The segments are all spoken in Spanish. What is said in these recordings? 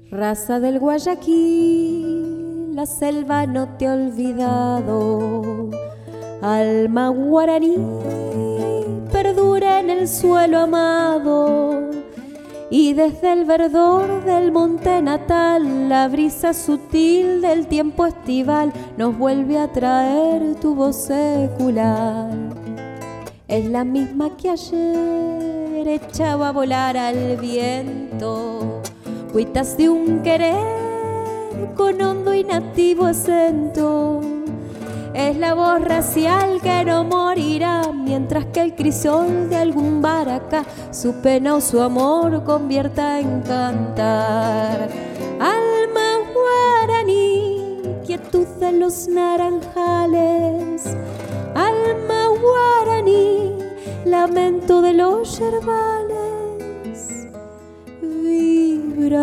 Raza del Guayaquil, la selva no te ha olvidado. Alma guaraní, perdura en el suelo amado. Y desde el verdor del monte natal, la brisa sutil del tiempo estival nos vuelve a traer tu voz secular. Es la misma que ayer echaba a volar al viento, cuitas de un querer con hondo y nativo acento. Es la voz racial que no morirá, mientras que el crisol de algún baracá su pena o su amor convierta en cantar. Alma guaraní, quietud de los naranjales. Alma guaraní, lamento de los yerbales. Vibra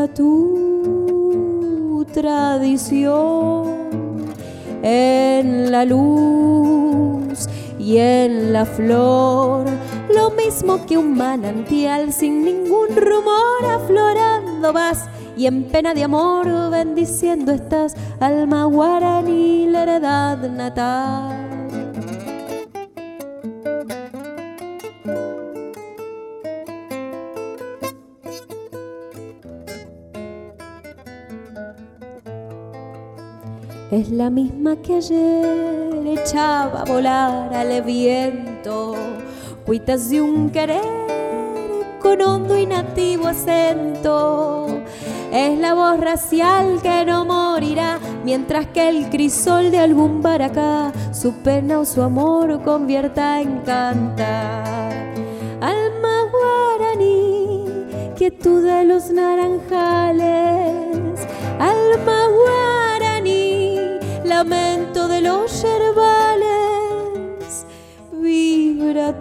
tu tradición en la luz y en la flor, lo mismo que un manantial sin ningún rumor, aflorando vas y en pena de amor bendiciendo estás, alma guaraní, la heredad natal. Es la misma que ayer echaba a volar al viento, cuitas de un querer con hondo y nativo acento. Es la voz racial que no morirá, mientras que el crisol de algún baracá su pena o su amor convierta en cantar. Alma guaraní, quietud de los naranjales. Alma guaraní, lamento de los yerbales. Vibra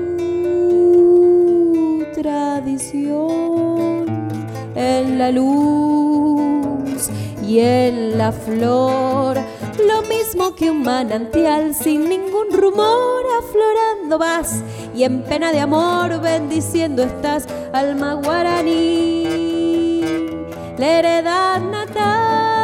tu tradición en la luz y en la flor, lo mismo que un manantial sin ningún rumor, aflorando vas y en pena de amor bendiciendo estás, alma guaraní, la heredad natal.